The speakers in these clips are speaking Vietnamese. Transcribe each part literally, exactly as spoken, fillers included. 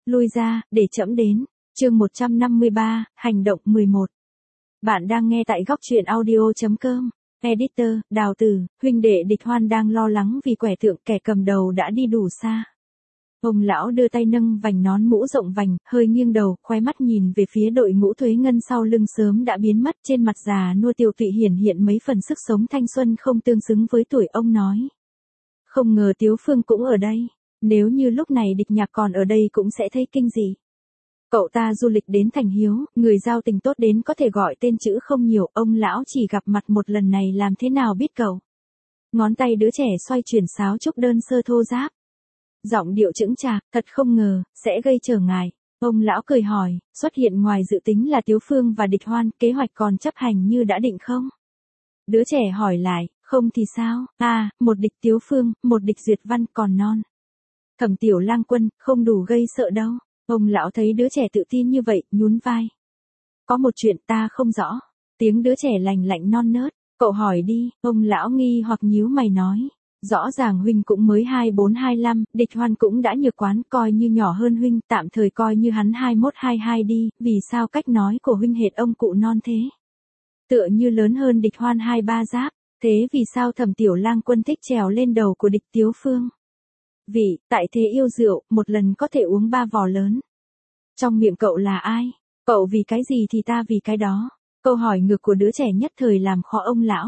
Lui ra, để trẫm đến. Chương một trăm năm mươi ba, hành động mười một. Bạn đang nghe tại góc truyện audio chấm com. Editor, Đào Tử, huynh đệ Địch Hoan đang lo lắng vì quẻ tượng kẻ cầm đầu đã đi đủ xa. Ông lão đưa tay nâng vành nón mũ rộng vành, hơi nghiêng đầu, khóe mắt nhìn về phía đội ngũ thuế ngân sau lưng sớm đã biến mất, trên mặt già nua tiều tụy hiển hiện mấy phần sức sống thanh xuân không tương xứng với tuổi. Ông nói: không ngờ Tiếu Phương cũng ở đây, nếu như lúc này Địch Nhạc còn ở đây cũng sẽ thấy kinh dị. Cậu ta du lịch đến thành Hiếu, người giao tình tốt đến có thể gọi tên chữ không nhiều, ông lão chỉ gặp mặt một lần này làm thế nào biết cậu. Ngón tay đứa trẻ xoay chuyển sáo trúc đơn sơ thô ráp. Giọng điệu chững chạc, thật không ngờ, sẽ gây trở ngại. Ông lão cười hỏi, xuất hiện ngoài dự tính là Tiếu Phương và Địch Hoan, kế hoạch còn chấp hành như đã định không? Đứa trẻ hỏi lại, không thì sao, à, một địch Tiếu Phương, một địch Duyệt Văn còn non. Thẩm Tiểu Lang Quân, không đủ gây sợ đâu. Ông lão thấy đứa trẻ tự tin như vậy, nhún vai. Có một chuyện ta không rõ. Tiếng đứa trẻ lành lạnh non nớt, cậu hỏi đi. Ông lão nghi hoặc nhíu mày nói. Rõ ràng huynh cũng mới hai bốn hai lăm, Địch Hoan cũng đã nhược quán, coi như nhỏ hơn huynh, tạm thời coi như hắn hai mốt hai hai đi, vì sao cách nói của huynh hệt ông cụ non thế? Tựa như lớn hơn Địch Hoan hai ba giáp, thế vì sao Thẩm Tiểu Lang Quân thích trèo lên đầu của địch Tiếu Phương? Vì, tại thế yêu rượu, một lần có thể uống ba vò lớn. Trong miệng cậu là ai? Cậu vì cái gì thì ta vì cái đó. Câu hỏi ngược của đứa trẻ nhất thời làm khó ông lão.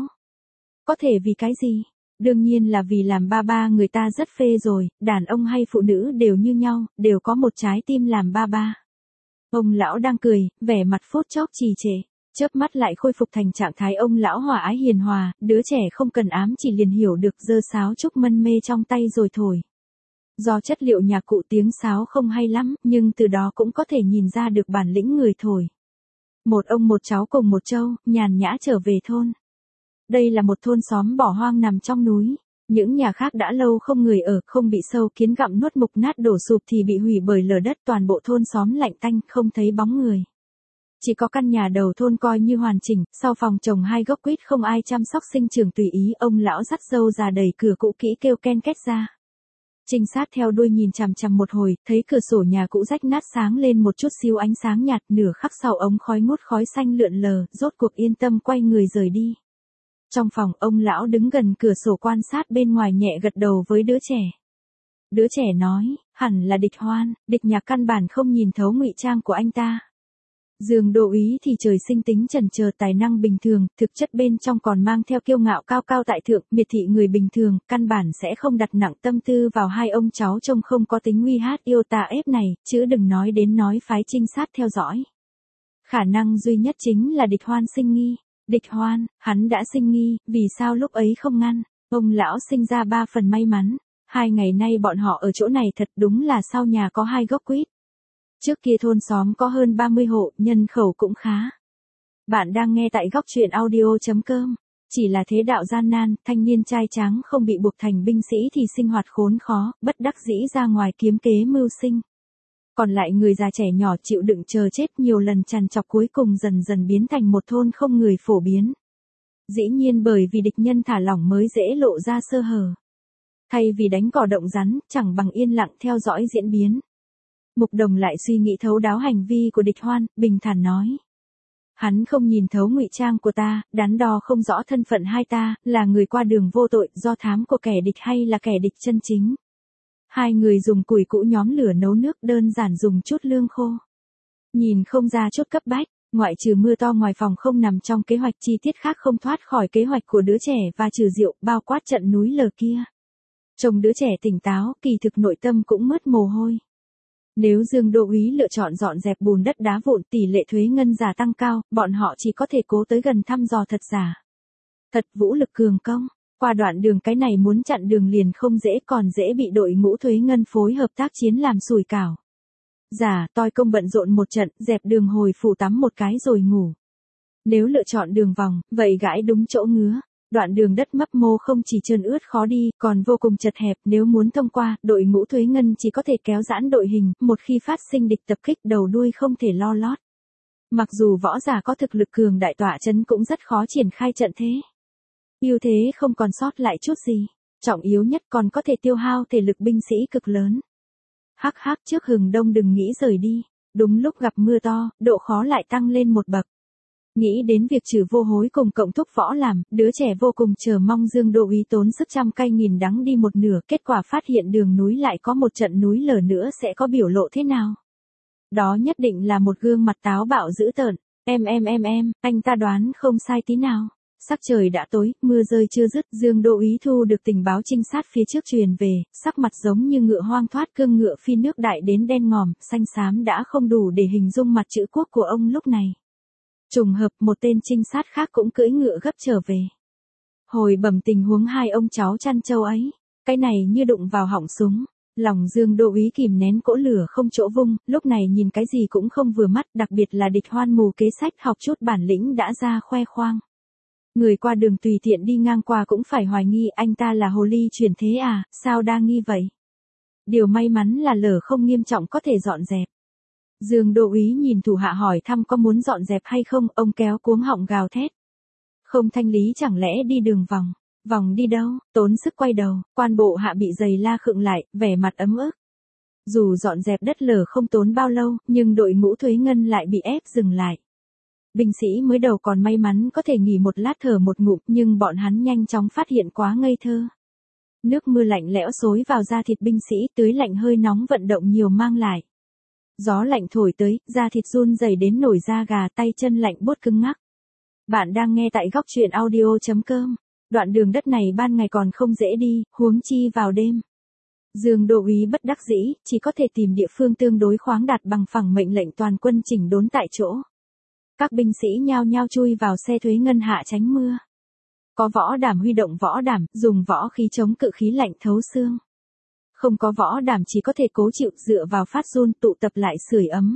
Có thể vì cái gì? Đương nhiên là vì làm ba ba người ta rất phê rồi, đàn ông hay phụ nữ đều như nhau, đều có một trái tim làm ba ba. Ông lão đang cười, vẻ mặt phút chốc trì trệ, chớp mắt lại khôi phục thành trạng thái ông lão hòa ái hiền hòa, đứa trẻ không cần ám chỉ liền hiểu được, giơ sáo trúc mân mê trong tay rồi thổi. Do chất liệu nhạc cụ tiếng sáo không hay lắm, nhưng từ đó cũng có thể nhìn ra được bản lĩnh người thổi. Một ông một cháu cùng một trâu, nhàn nhã trở về thôn. Đây là một thôn xóm bỏ hoang nằm trong núi. Những nhà khác đã lâu không người ở, không bị sâu kiến gặm nuốt mục nát đổ sụp thì bị hủy bởi lở đất, toàn bộ thôn xóm lạnh tanh, không thấy bóng người. Chỉ có căn nhà đầu thôn coi như hoàn chỉnh, sau phòng trồng hai gốc quýt không ai chăm sóc sinh trưởng tùy ý, ông lão dắt dâu già đẩy cửa cũ kỹ kêu ken két ra. Trinh sát theo đuôi nhìn chằm chằm một hồi, thấy cửa sổ nhà cũ rách nát sáng lên một chút xíu ánh sáng nhạt, nửa khắc sau ống khói ngút khói xanh lượn lờ, rốt cuộc yên tâm quay người rời đi. Trong phòng, ông lão đứng gần cửa sổ quan sát bên ngoài, nhẹ gật đầu với đứa trẻ. Đứa trẻ nói, hẳn là Địch Hoan, Địch Nhạc căn bản không nhìn thấu ngụy trang của anh ta. Dương Đô Úy thì trời sinh tính chần chờ, tài năng bình thường, thực chất bên trong còn mang theo kiêu ngạo cao cao tại thượng, miệt thị người bình thường, căn bản sẽ không đặt nặng tâm tư vào hai ông cháu trông không có tính nguy hát yêu tà ép này, chứ đừng nói đến nói phái trinh sát theo dõi. Khả năng duy nhất chính là Địch Hoan sinh nghi. Địch Hoan, hắn đã sinh nghi, vì sao lúc ấy không ngăn? Ông lão sinh ra ba phần may mắn. Hai ngày nay bọn họ ở chỗ này thật đúng là sau nhà có hai gốc quýt. Trước kia thôn xóm có hơn ba mươi hộ, nhân khẩu cũng khá. Bạn đang nghe tại góc truyện audio chấm com. Chỉ là thế đạo gian nan, thanh niên trai tráng không bị buộc thành binh sĩ thì sinh hoạt khốn khó, bất đắc dĩ ra ngoài kiếm kế mưu sinh. Còn lại người già trẻ nhỏ chịu đựng chờ chết nhiều lần trằn trọc, cuối cùng dần dần biến thành một thôn không người phổ biến. Dĩ nhiên bởi vì địch nhân thả lỏng mới dễ lộ ra sơ hở. Thay vì đánh cỏ động rắn, chẳng bằng yên lặng theo dõi diễn biến. Mục Đồng lại suy nghĩ thấu đáo hành vi của Địch Hoan, bình thản nói. Hắn không nhìn thấu ngụy trang của ta, đắn đo không rõ thân phận hai ta, là người qua đường vô tội, do thám của kẻ địch hay là kẻ địch chân chính. Hai người dùng củi cũ nhóm lửa nấu nước, đơn giản dùng chút lương khô. Nhìn không ra chút cấp bách, ngoại trừ mưa to ngoài phòng không nằm trong kế hoạch, chi tiết khác không thoát khỏi kế hoạch của đứa trẻ, và trừ rượu, bao quát trận núi lở kia. Trông đứa trẻ tỉnh táo, kỳ thực nội tâm cũng mướt mồ hôi. Nếu Dương Đô Úy lựa chọn dọn dẹp bùn đất đá vụn, tỷ lệ thuế ngân giả tăng cao, bọn họ chỉ có thể cố tới gần thăm dò thật giả. Thật vũ lực cường công. Qua đoạn đường cái này muốn chặn đường liền không dễ, còn dễ bị đội ngũ thuế ngân phối hợp tác chiến làm sủi cảo. Giả, toi công bận rộn một trận, dẹp đường hồi phủ tắm một cái rồi ngủ. Nếu lựa chọn đường vòng, vậy gãi đúng chỗ ngứa. Đoạn đường đất mấp mô không chỉ trơn ướt khó đi, còn vô cùng chật hẹp, nếu muốn thông qua, đội ngũ thuế ngân chỉ có thể kéo giãn đội hình, một khi phát sinh địch tập kích đầu đuôi không thể lo lót. Mặc dù võ giả có thực lực cường đại tọa chấn cũng rất khó triển khai trận thế. Ưu thế không còn sót lại chút gì, trọng yếu nhất còn có thể tiêu hao thể lực binh sĩ cực lớn. Hắc hắc trước hừng đông đừng nghĩ rời đi. Đúng lúc gặp mưa to, độ khó lại tăng lên một bậc. Nghĩ đến việc trừ vô hối cùng cộng thúc võ làm, đứa trẻ vô cùng chờ mong Dương Đô Úy tốn sức trăm cay nghìn đắng đi một nửa, kết quả phát hiện đường núi lại có một trận núi lở nữa sẽ có biểu lộ thế nào. Đó nhất định là một gương mặt táo bạo dữ tợn. Em em em em, anh ta đoán không sai tí nào. Sắc trời đã tối, mưa rơi chưa dứt, Dương Đô Úy thu được tình báo trinh sát phía trước truyền về, sắc mặt giống như ngựa hoang thoát cương, ngựa phi nước đại đến đen ngòm, xanh xám đã không đủ để hình dung mặt chữ quốc của ông lúc này. Trùng hợp một tên trinh sát khác cũng cưỡi ngựa gấp trở về. Hồi bẩm tình huống hai ông cháu chăn trâu ấy, cái này như đụng vào họng súng. Lòng Dương Đô Úy kìm nén cỗ lửa không chỗ vung, lúc này nhìn cái gì cũng không vừa mắt, đặc biệt là Địch Hoan mù kế sách học chút bản lĩnh đã ra khoe khoang. Người qua đường tùy tiện đi ngang qua cũng phải hoài nghi anh ta là hồ ly chuyển thế à, sao đa nghi vậy? Điều may mắn là lở không nghiêm trọng có thể dọn dẹp. Dương Đô Úy nhìn thủ hạ hỏi thăm có muốn dọn dẹp hay không, ông kéo cuống họng gào thét. Không thanh lý chẳng lẽ đi đường vòng, vòng đi đâu, tốn sức quay đầu, quan bộ hạ bị giày la khựng lại, vẻ mặt ấm ức. Dù dọn dẹp đất lở không tốn bao lâu, nhưng đội ngũ thuế ngân lại bị ép dừng lại. Binh sĩ mới đầu còn may mắn có thể nghỉ một lát thở một ngụm, nhưng bọn hắn nhanh chóng phát hiện quá ngây thơ. Nước mưa lạnh lẽo xối vào da thịt binh sĩ, tưới lạnh hơi nóng vận động nhiều mang lại. Gió lạnh thổi tới, da thịt run rẩy đến nổi da gà, tay chân lạnh buốt cứng ngắc. Bạn đang nghe tại góc truyện audio chấm com. Đoạn đường đất này ban ngày còn không dễ đi, huống chi vào đêm. Dương Đô Úy bất đắc dĩ, chỉ có thể tìm địa phương tương đối khoáng đạt bằng phẳng mệnh lệnh toàn quân chỉnh đốn tại chỗ. Các binh sĩ nhao nhao chui vào xe thuế ngân hạ tránh mưa. Có võ đảm huy động võ đảm, dùng võ khí chống cự khí lạnh thấu xương. Không có võ đảm chỉ có thể cố chịu dựa vào phát run tụ tập lại sưởi ấm.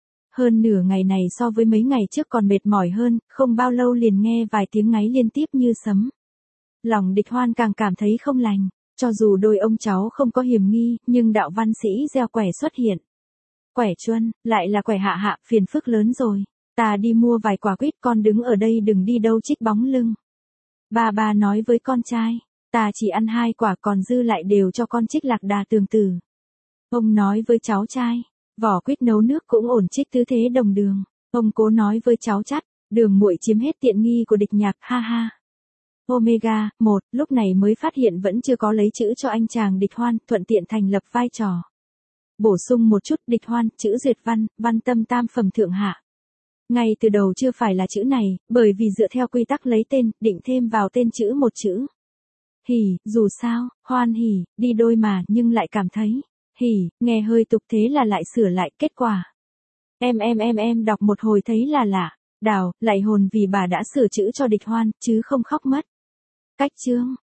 Hơn nửa ngày này so với mấy ngày trước còn mệt mỏi hơn, không bao lâu liền nghe vài tiếng ngáy liên tiếp như sấm. Lòng Địch Hoan càng cảm thấy không lành, cho dù đôi ông cháu không có hiểm nghi, nhưng đạo văn sĩ gieo quẻ xuất hiện. Quẻ Chuân, lại là quẻ hạ hạ, phiền phức lớn rồi. Ta đi mua vài quả quýt, con đứng ở đây đừng đi đâu trích bóng lưng. Ba ba nói với con trai, ta chỉ ăn hai quả còn dư lại đều cho con trích lạc đà tường tử. Ông nói với cháu trai, vỏ quýt nấu nước cũng ổn trích tứ thế đồng đường. Ông cố nói với cháu chắt, đường muội chiếm hết tiện nghi của Địch Nhạc, ha ha. Omega, một, lúc này mới phát hiện vẫn chưa có lấy chữ cho anh chàng Địch Hoan, thuận tiện thành lập vai trò. Bổ sung một chút, Địch Hoan, chữ duyệt văn, văn tâm tam phẩm thượng hạ. Ngay từ đầu chưa phải là chữ này, bởi vì dựa theo quy tắc lấy tên, định thêm vào tên chữ một chữ. Hỉ, dù sao, hoan hỉ, đi đôi mà, nhưng lại cảm thấy, hỉ, nghe hơi tục thế là lại sửa lại, kết quả. Em em em em đọc một hồi thấy là lạ, đào, lại hồn vì bà đã sửa chữ cho Địch Hoan, chứ không khóc mất. Cách chương,